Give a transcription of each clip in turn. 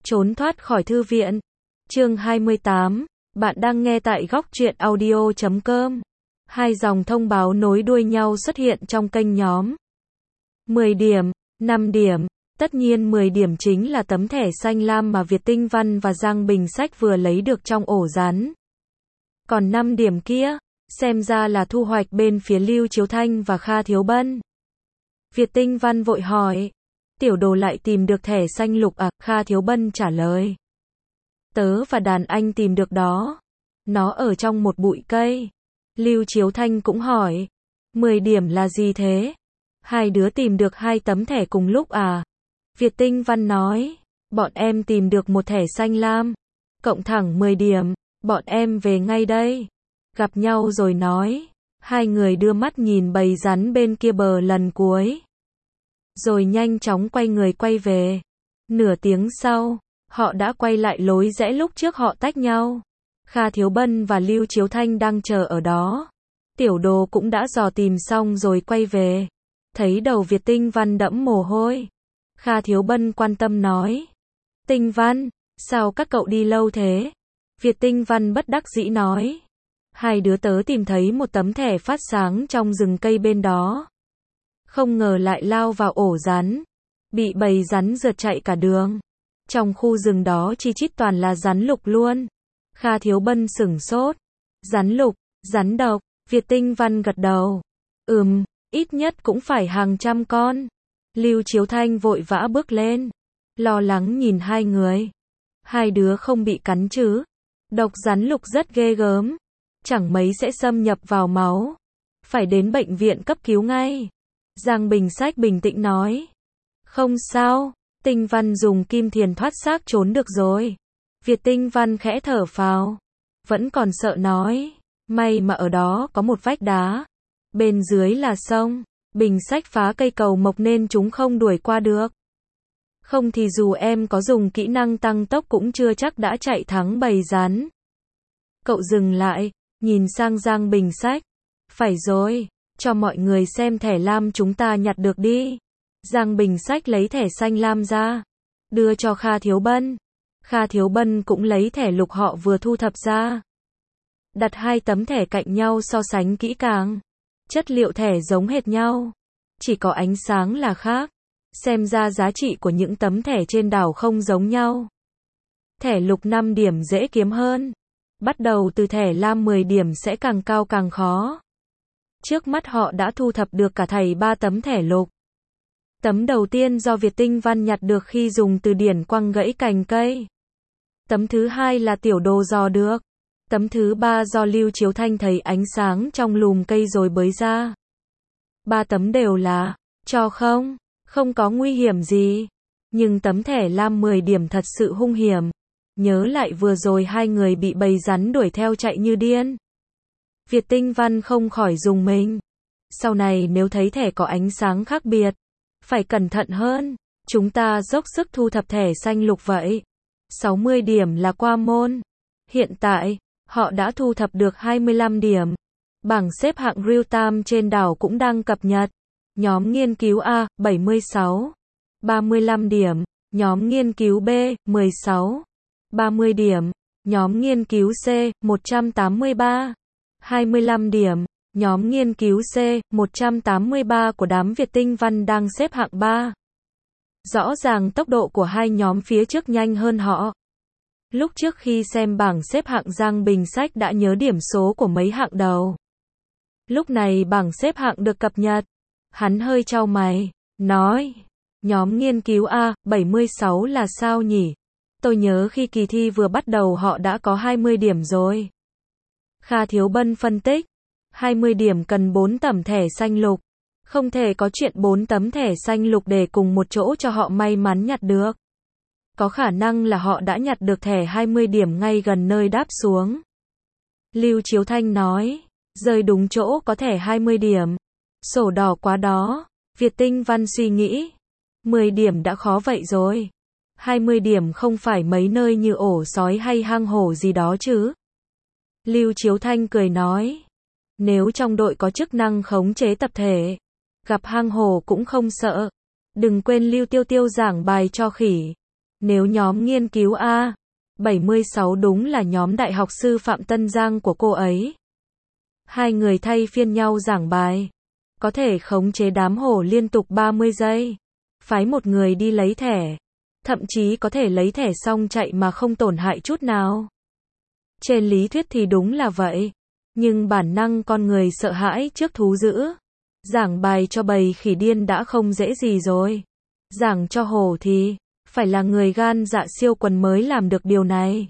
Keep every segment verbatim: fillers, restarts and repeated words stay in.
Trốn thoát khỏi thư viện. Chương hai mươi tám. Bạn đang nghe tại góc truyện audio chấm com. Hai dòng thông báo nối đuôi nhau xuất hiện trong kênh nhóm. mười điểm, năm điểm. Tất nhiên mười điểm chính là tấm thẻ xanh lam mà Việt Tinh Văn và Giang Bình Sách vừa lấy được trong ổ rắn. Còn năm điểm kia, xem ra là thu hoạch bên phía Lưu Chiếu Thanh và Kha Thiếu Bân. Việt Tinh Văn vội hỏi, tiểu đồ lại tìm được thẻ xanh lục à? Kha Thiếu Bân trả lời, tớ và đàn anh tìm được đó. Nó ở trong một bụi cây. Lưu Chiếu Thanh cũng hỏi, mười điểm là gì thế? Hai đứa tìm được hai tấm thẻ cùng lúc à? Việt Tinh Văn nói, bọn em tìm được một thẻ xanh lam, cộng thẳng mười điểm, bọn em về ngay đây. Gặp nhau rồi nói, hai người đưa mắt nhìn bầy rắn bên kia bờ lần cuối. Rồi nhanh chóng quay người quay về. Nửa tiếng sau, họ đã quay lại lối rẽ lúc trước họ tách nhau. Kha Thiếu Bân và Lưu Chiếu Thanh đang chờ ở đó. Tiểu đồ cũng đã dò tìm xong rồi quay về. Thấy đầu Việt Tinh Văn đẫm mồ hôi, Kha Thiếu Bân quan tâm nói, Tinh Văn, sao các cậu đi lâu thế? Việt Tinh Văn bất đắc dĩ nói, hai đứa tớ tìm thấy một tấm thẻ phát sáng trong rừng cây bên đó. Không ngờ lại lao vào ổ rắn, bị bầy rắn rượt chạy cả đường. Trong khu rừng đó chi chít toàn là rắn lục luôn. Kha Thiếu Bân sửng sốt. Rắn lục, rắn độc. Việt Tinh Văn gật đầu. Ừm, ít nhất cũng phải hàng trăm con. Lưu Chiếu Thanh vội vã bước lên, lo lắng nhìn hai người. Hai đứa không bị cắn chứ? Độc rắn lục rất ghê gớm, chẳng mấy sẽ xâm nhập vào máu. Phải đến bệnh viện cấp cứu ngay. Giang Bình Sách bình tĩnh nói. Không sao, Tinh Văn dùng kim thiền thoát xác trốn được rồi. Việt Tinh Văn khẽ thở phào, vẫn còn sợ nói, may mà ở đó có một vách đá, bên dưới là sông. Bình Sách phá cây cầu mộc nên chúng không đuổi qua được. Không thì dù em có dùng kỹ năng tăng tốc cũng chưa chắc đã chạy thắng bầy rắn. Cậu dừng lại, nhìn sang Giang Bình Sách. Phải rồi, cho mọi người xem thẻ lam chúng ta nhặt được đi. Giang Bình Sách lấy thẻ xanh lam ra, đưa cho Kha Thiếu Bân. Kha Thiếu Bân cũng lấy thẻ lục họ vừa thu thập ra. Đặt hai tấm thẻ cạnh nhau so sánh kỹ càng. Chất liệu thẻ giống hệt nhau, chỉ có ánh sáng là khác. Xem ra giá trị của những tấm thẻ trên đảo không giống nhau. Thẻ lục năm điểm dễ kiếm hơn. Bắt đầu từ thẻ lam mười điểm sẽ càng cao càng khó. Trước mắt họ đã thu thập được cả thảy ba tấm thẻ lục. Tấm đầu tiên do Việt Tinh Văn nhặt được khi dùng từ điển quăng gãy cành cây. Tấm thứ hai là tiểu đồ dò được. Tấm thứ ba do Lưu Chiếu Thanh thấy ánh sáng trong lùm cây rồi bới ra. Ba tấm đều là cho không, không có nguy hiểm gì. Nhưng tấm thẻ lam mười điểm thật sự hung hiểm. Nhớ lại vừa rồi hai người bị bầy rắn đuổi theo chạy như điên. Việt Tinh Văn không khỏi rùng mình. Sau này nếu thấy thẻ có ánh sáng khác biệt, phải cẩn thận hơn. Chúng ta dốc sức thu thập thẻ xanh lục vậy. sáu mươi điểm là qua môn. Hiện tại, họ đã thu thập được hai mươi lăm điểm. Bảng xếp hạng real time trên đảo cũng đang cập nhật. Nhóm nghiên cứu A, bảy mươi sáu. ba mươi lăm điểm. Nhóm nghiên cứu B, mười sáu. ba mươi điểm. Nhóm nghiên cứu C, một trăm tám mươi ba. hai mươi lăm điểm. Nhóm nghiên cứu C, một trăm tám mươi ba của đám Việt Tinh Văn đang xếp hạng ba. Rõ ràng tốc độ của hai nhóm phía trước nhanh hơn họ. Lúc trước khi xem bảng xếp hạng Giang Bình Sách đã nhớ điểm số của mấy hạng đầu. Lúc này bảng xếp hạng được cập nhật. Hắn hơi chau mày, nói, nhóm nghiên cứu A, bảy mươi sáu là sao nhỉ? Tôi nhớ khi kỳ thi vừa bắt đầu họ đã có hai mươi điểm rồi. Kha Thiếu Bân phân tích, hai mươi điểm cần bốn tấm thẻ xanh lục. Không thể có chuyện bốn tấm thẻ xanh lục để cùng một chỗ cho họ may mắn nhặt được. Có khả năng là họ đã nhặt được thẻ hai mươi điểm ngay gần nơi đáp xuống. Lưu Chiếu Thanh nói, rơi đúng chỗ có thẻ hai mươi điểm. Sổ đỏ quá đó. Việt Tinh Văn suy nghĩ, mười điểm đã khó vậy rồi. hai mươi điểm không phải mấy nơi như ổ sói hay hang hổ gì đó chứ. Lưu Chiếu Thanh cười nói, nếu trong đội có chức năng khống chế tập thể, gặp hang hổ cũng không sợ. Đừng quên Lưu Tiêu Tiêu giảng bài cho khỉ. Nếu nhóm nghiên cứu A bảy mươi sáu đúng là nhóm đại học sư Phạm Tân Giang của cô ấy. Hai người thay phiên nhau giảng bài. Có thể khống chế đám hổ liên tục ba mươi giây. Phái một người đi lấy thẻ. Thậm chí có thể lấy thẻ xong chạy mà không tổn hại chút nào. Trên lý thuyết thì đúng là vậy. Nhưng bản năng con người sợ hãi trước thú dữ. Giảng bài cho bầy khỉ điên đã không dễ gì rồi. Giảng cho hổ thì phải là người gan dạ siêu quần mới làm được điều này.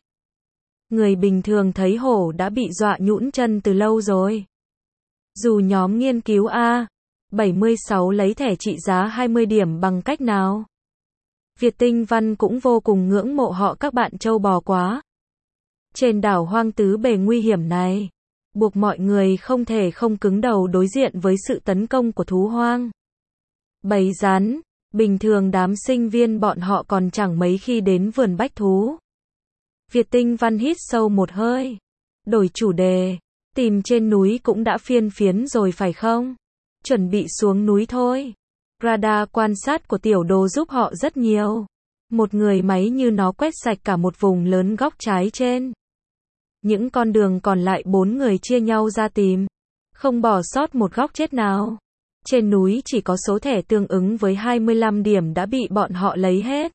Người bình thường thấy hổ đã bị dọa nhũn chân từ lâu rồi. Dù nhóm nghiên cứu A bảy mươi sáu lấy thẻ trị giá hai mươi điểm bằng cách nào, Việt Tinh Văn cũng vô cùng ngưỡng mộ họ các bạn trâu bò quá. Trên đảo hoang tứ bề nguy hiểm này, buộc mọi người không thể không cứng đầu đối diện với sự tấn công của thú hoang. Bầy rắn, bình thường đám sinh viên bọn họ còn chẳng mấy khi đến vườn bách thú. Việt Tinh Văn hít sâu một hơi, đổi chủ đề, tìm trên núi cũng đã phiên phiến rồi phải không? Chuẩn bị xuống núi thôi. Radar quan sát của tiểu đồ giúp họ rất nhiều. Một người máy như nó quét sạch cả một vùng lớn góc trái trên. Những con đường còn lại bốn người chia nhau ra tìm. Không bỏ sót một góc chết nào. Trên núi chỉ có số thẻ tương ứng với hai mươi lăm điểm đã bị bọn họ lấy hết.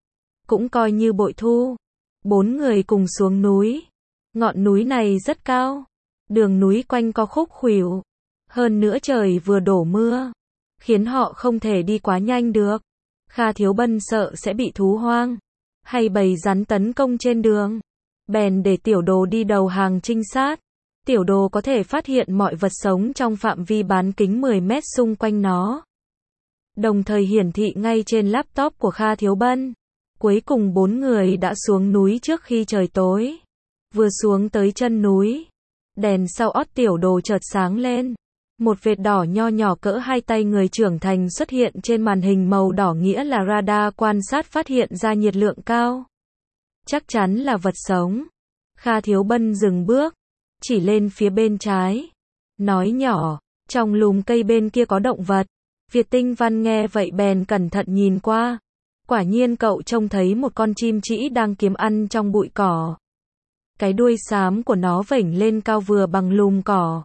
Cũng coi như bội thu. Bốn người cùng xuống núi. Ngọn núi này rất cao. Đường núi quanh co khúc khuỷu. Hơn nữa trời vừa đổ mưa, khiến họ không thể đi quá nhanh được. Kha Thiếu Bân sợ sẽ bị thú hoang hay bầy rắn tấn công trên đường. Bèn để tiểu đồ đi đầu hàng trinh sát. Tiểu đồ có thể phát hiện mọi vật sống trong phạm vi bán kính mười mét xung quanh nó. Đồng thời hiển thị ngay trên laptop của Kha Thiếu Bân. Cuối cùng bốn người đã xuống núi trước khi trời tối. Vừa xuống tới chân núi, đèn sau ót tiểu đồ chợt sáng lên. Một vệt đỏ nho nhỏ cỡ hai tay người trưởng thành xuất hiện trên màn hình màu đỏ, nghĩa là radar quan sát phát hiện ra nhiệt lượng cao. Chắc chắn là vật sống. Kha Thiếu Bân dừng bước, chỉ lên phía bên trái. Nói nhỏ, trong lùm cây bên kia có động vật. Việt Tinh Văn nghe vậy bèn cẩn thận nhìn qua. Quả nhiên cậu trông thấy một con chim trĩ đang kiếm ăn trong bụi cỏ. Cái đuôi xám của nó vểnh lên cao vừa bằng lùm cỏ.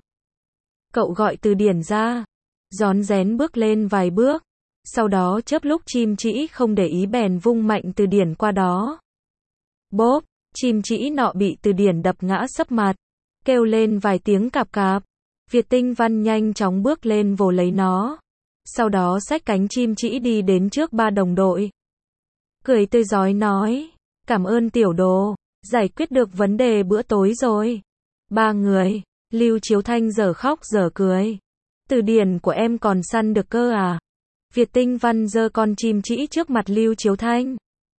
Cậu gọi từ điển ra, rón rén bước lên vài bước, sau đó chớp lúc chim trĩ không để ý bèn vung mạnh từ điển qua đó. Bốp, chim trĩ nọ bị từ điển đập ngã sấp mặt, kêu lên vài tiếng cạp cạp. Việt Tinh Văn nhanh chóng bước lên vồ lấy nó, sau đó xách cánh chim trĩ đi đến trước ba đồng đội. Cười tươi rói nói, cảm ơn tiểu đồ, giải quyết được vấn đề bữa tối rồi. Ba người. Lưu Chiếu Thanh giờ khóc giờ cười. Từ điển của em còn săn được cơ à? Việt Tinh Văn giơ con chim trĩ trước mặt Lưu Chiếu Thanh.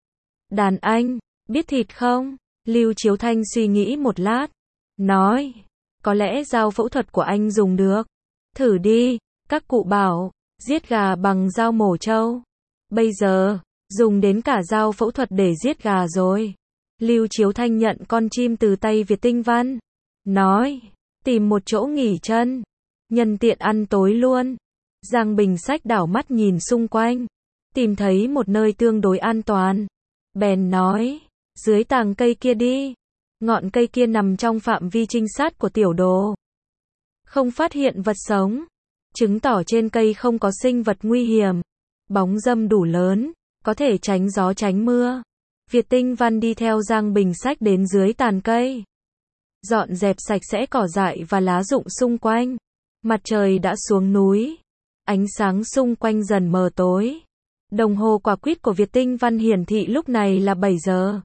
Đàn anh, biết thịt không? Lưu Chiếu Thanh suy nghĩ một lát. Nói, có lẽ dao phẫu thuật của anh dùng được. Thử đi, các cụ bảo, giết gà bằng dao mổ trâu. Bây giờ, dùng đến cả dao phẫu thuật để giết gà rồi. Lưu Chiếu Thanh nhận con chim từ tay Việt Tinh Văn. Nói, tìm một chỗ nghỉ chân, nhân tiện ăn tối luôn. Giang Bình Sách đảo mắt nhìn xung quanh, tìm thấy một nơi tương đối an toàn. Bèn nói, dưới tàng cây kia đi. Ngọn cây kia nằm trong phạm vi trinh sát của tiểu đồ. Không phát hiện vật sống, chứng tỏ trên cây không có sinh vật nguy hiểm. Bóng râm đủ lớn, có thể tránh gió tránh mưa. Việt Tinh Văn đi theo Giang Bình Sách đến dưới tàn cây. Dọn dẹp sạch sẽ cỏ dại và lá rụng xung quanh. Mặt trời đã xuống núi. Ánh sáng xung quanh dần mờ tối. Đồng hồ quả quýt của Việt Tinh Văn hiển thị lúc này là bảy giờ.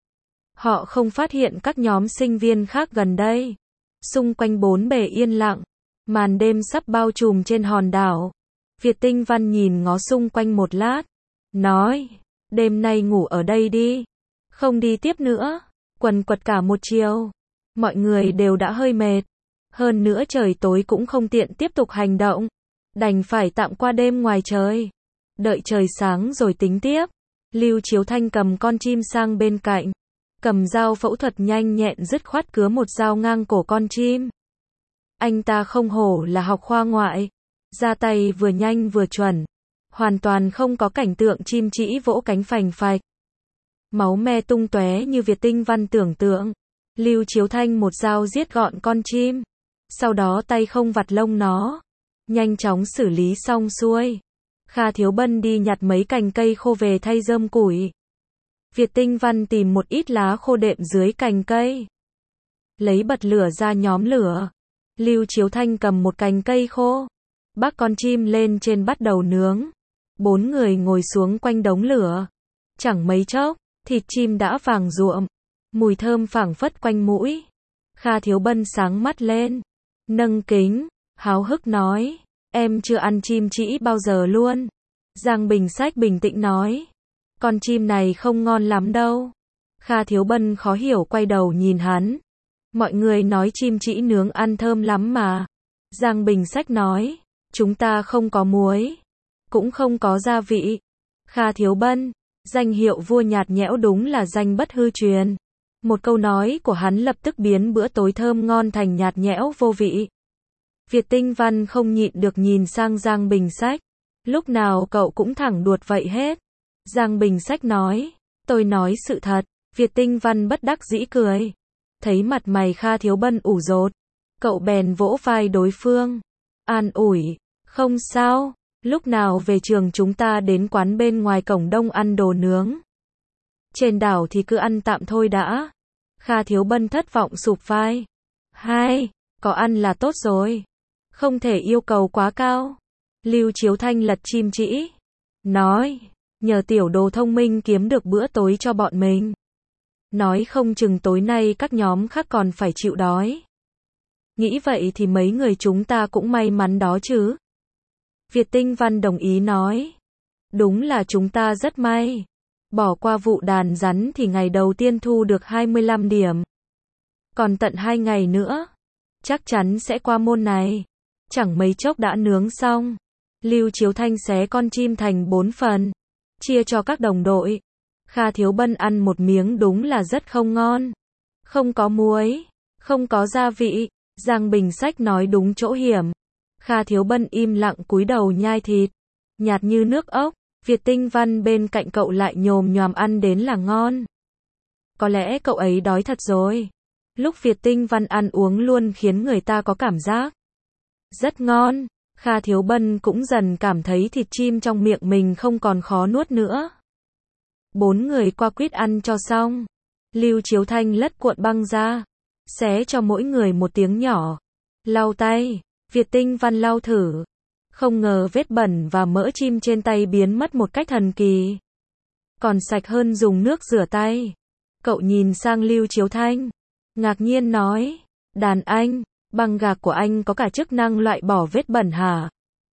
Họ không phát hiện các nhóm sinh viên khác gần đây. Xung quanh bốn bề yên lặng. Màn đêm sắp bao trùm trên hòn đảo. Việt Tinh Văn nhìn ngó xung quanh một lát. Nói, đêm nay ngủ ở đây đi. Không đi tiếp nữa. Quần quật cả một chiều. Mọi người đều đã hơi mệt. Hơn nữa trời tối cũng không tiện tiếp tục hành động. Đành phải tạm qua đêm ngoài trời. Đợi trời sáng rồi tính tiếp. Lưu Chiếu Thanh cầm con chim sang bên cạnh. Cầm dao phẫu thuật nhanh nhẹn dứt khoát cứa một dao ngang cổ con chim. Anh ta không hổ là học khoa ngoại. Ra tay vừa nhanh vừa chuẩn. Hoàn toàn không có cảnh tượng chim trĩ vỗ cánh phành phạch. máu me tung tóe như Việt Tinh Văn tưởng tượng. Lưu Chiếu Thanh một dao giết gọn con chim, sau đó tay không vặt lông nó, nhanh chóng xử lý xong xuôi. Kha Thiếu Bân đi nhặt mấy cành cây khô về thay rơm củi. Việt Tinh Văn tìm một ít lá khô đệm dưới cành cây, lấy bật lửa ra nhóm lửa. Lưu Chiếu Thanh cầm một cành cây khô, bắc con chim lên trên bắt đầu nướng. Bốn người ngồi xuống quanh đống lửa. Chẳng mấy chốc, thịt chim đã vàng ruộm, mùi thơm phảng phất quanh mũi. Kha Thiếu Bân sáng mắt lên, nâng kính, háo hức nói, em chưa ăn chim trĩ bao giờ luôn. Giang Bình Sách bình tĩnh nói, con chim này không ngon lắm đâu. Kha Thiếu Bân khó hiểu quay đầu nhìn hắn. Mọi người nói chim trĩ nướng ăn thơm lắm mà. Giang Bình Sách nói, chúng ta không có muối, cũng không có gia vị. Kha Thiếu Bân, danh hiệu vua nhạt nhẽo đúng là danh bất hư truyền. Một câu nói của hắn lập tức biến bữa tối thơm ngon thành nhạt nhẽo vô vị. Việt Tinh Văn không nhịn được nhìn sang Giang Bình Sách. Lúc nào cậu cũng thẳng đuột vậy hết. Giang Bình Sách nói, tôi nói sự thật. Việt Tinh Văn bất đắc dĩ cười. Thấy mặt mày Kha Thiếu Bân ủ rột, cậu bèn vỗ vai đối phương, an ủi, không sao, lúc nào về trường chúng ta đến quán bên ngoài cổng đông ăn đồ nướng. Trên đảo thì cứ ăn tạm thôi đã. Kha Thiếu Bân thất vọng sụp vai. Hai, có ăn là tốt rồi, không thể yêu cầu quá cao. Lưu Chiếu Thanh lật chim trĩ, nói, nhờ tiểu đồ thông minh kiếm được bữa tối cho bọn mình. Nói không chừng tối nay các nhóm khác còn phải chịu đói. Nghĩ vậy thì mấy người chúng ta cũng may mắn đó chứ. Việt Tinh Văn đồng ý nói, đúng là chúng ta rất may. Bỏ qua vụ đàn rắn thì ngày đầu tiên thu được hai mươi lăm điểm. Còn tận hai ngày nữa, chắc chắn sẽ qua môn này. Chẳng mấy chốc đã nướng xong. Lưu Chiếu Thanh xé con chim thành bốn phần, chia cho các đồng đội. Kha Thiếu Bân ăn một miếng đúng là rất không ngon. Không có muối, không có gia vị. Giang Bình Sách nói đúng chỗ hiểm. Kha Thiếu Bân im lặng cúi đầu nhai thịt, nhạt như nước ốc. Việt Tinh Văn bên cạnh cậu lại nhồm nhoàm ăn đến là ngon. Có lẽ cậu ấy đói thật rồi. Lúc Việt Tinh Văn ăn uống luôn khiến người ta có cảm giác rất ngon. Kha Thiếu Bân cũng dần cảm thấy thịt chim trong miệng mình không còn khó nuốt nữa. Bốn người qua quýt ăn cho xong. Lưu Chiếu Thanh lất cuộn băng ra, xé cho mỗi người một tiếng nhỏ. Lau tay. Việt Tinh Văn lau thử. Không ngờ vết bẩn và mỡ chim trên tay biến mất một cách thần kỳ. Còn sạch hơn dùng nước rửa tay. Cậu nhìn sang Lưu Chiếu Thanh, ngạc nhiên nói, đàn anh, băng gạc của anh có cả chức năng loại bỏ vết bẩn hả?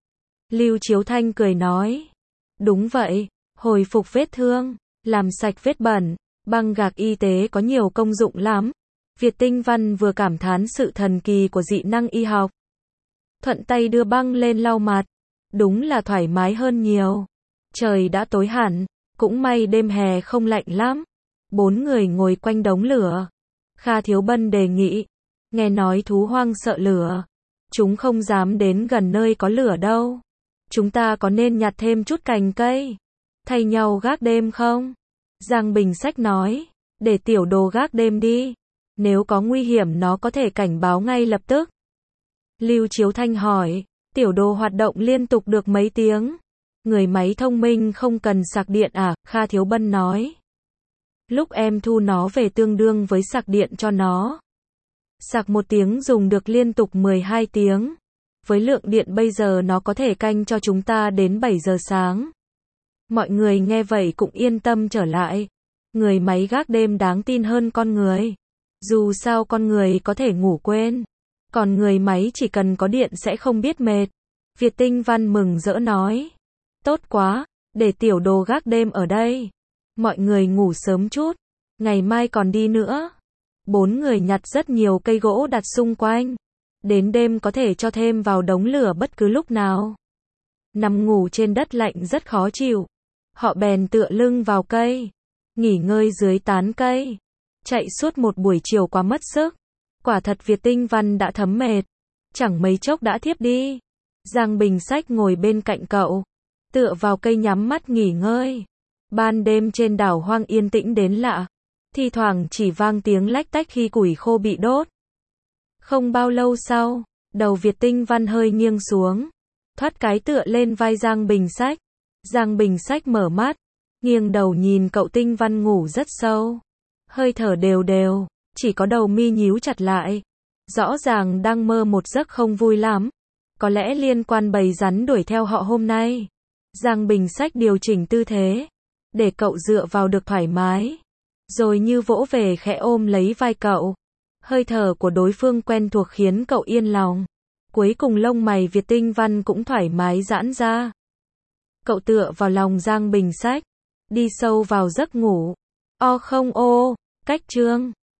Lưu Chiếu Thanh cười nói, đúng vậy, hồi phục vết thương, làm sạch vết bẩn, băng gạc y tế có nhiều công dụng lắm. Việt Tinh Văn vừa cảm thán sự thần kỳ của dị năng y học, thuận tay đưa băng lên lau mặt, đúng là thoải mái hơn nhiều. Trời đã tối hẳn, cũng may đêm hè không lạnh lắm. Bốn người ngồi quanh đống lửa. Kha Thiếu Bân đề nghị, nghe nói thú hoang sợ lửa, chúng không dám đến gần nơi có lửa đâu. Chúng ta có nên nhặt thêm chút cành cây, thay nhau gác đêm không? Giang Bình Sách nói, để tiểu đồ gác đêm đi. Nếu có nguy hiểm nó có thể cảnh báo ngay lập tức. Lưu Chiếu Thanh hỏi, tiểu đồ hoạt động liên tục được mấy tiếng? Người máy thông minh không cần sạc điện à? Kha Thiếu Bân nói, lúc em thu nó về tương đương với sạc điện cho nó. Sạc một tiếng dùng được liên tục mười hai tiếng. Với lượng điện bây giờ nó có thể canh cho chúng ta đến bảy giờ sáng. Mọi người nghe vậy cũng yên tâm trở lại. Người máy gác đêm đáng tin hơn con người. Dù sao con người có thể ngủ quên, còn người máy chỉ cần có điện sẽ không biết mệt. Việt Tinh Văn mừng rỡ nói, tốt quá, để tiểu đồ gác đêm ở đây. Mọi người ngủ sớm chút, ngày mai còn đi nữa. Bốn người nhặt rất nhiều cây gỗ đặt xung quanh. Đến đêm có thể cho thêm vào đống lửa bất cứ lúc nào. Nằm ngủ trên đất lạnh rất khó chịu. Họ bèn tựa lưng vào cây, nghỉ ngơi dưới tán cây. Chạy suốt một buổi chiều quá mất sức. Quả thật Việt Tinh Văn đã thấm mệt, chẳng mấy chốc đã thiếp đi. Giang Bình Sách ngồi bên cạnh cậu, tựa vào cây nhắm mắt nghỉ ngơi. Ban đêm trên đảo hoang yên tĩnh đến lạ. Thi thoảng chỉ vang tiếng lách tách khi củi khô bị đốt. Không bao lâu sau, đầu Việt Tinh Văn hơi nghiêng xuống. Thoát cái tựa lên vai Giang Bình Sách. Giang Bình Sách mở mắt. Nghiêng đầu nhìn cậu Tinh Văn ngủ rất sâu. Hơi thở đều đều. Chỉ có đầu mi nhíu chặt lại. Rõ ràng đang mơ một giấc không vui lắm. Có lẽ liên quan bầy rắn đuổi theo họ hôm nay. Giang Bình Sách điều chỉnh tư thế. Để cậu dựa vào được thoải mái. Rồi như vỗ về khẽ ôm lấy vai cậu. Hơi thở của đối phương quen thuộc khiến cậu yên lòng. Cuối cùng lông mày Việt Tinh Văn cũng thoải mái giãn ra. Cậu tựa vào lòng Giang Bình Sách. Đi sâu vào giấc ngủ. O không ô, cách chương.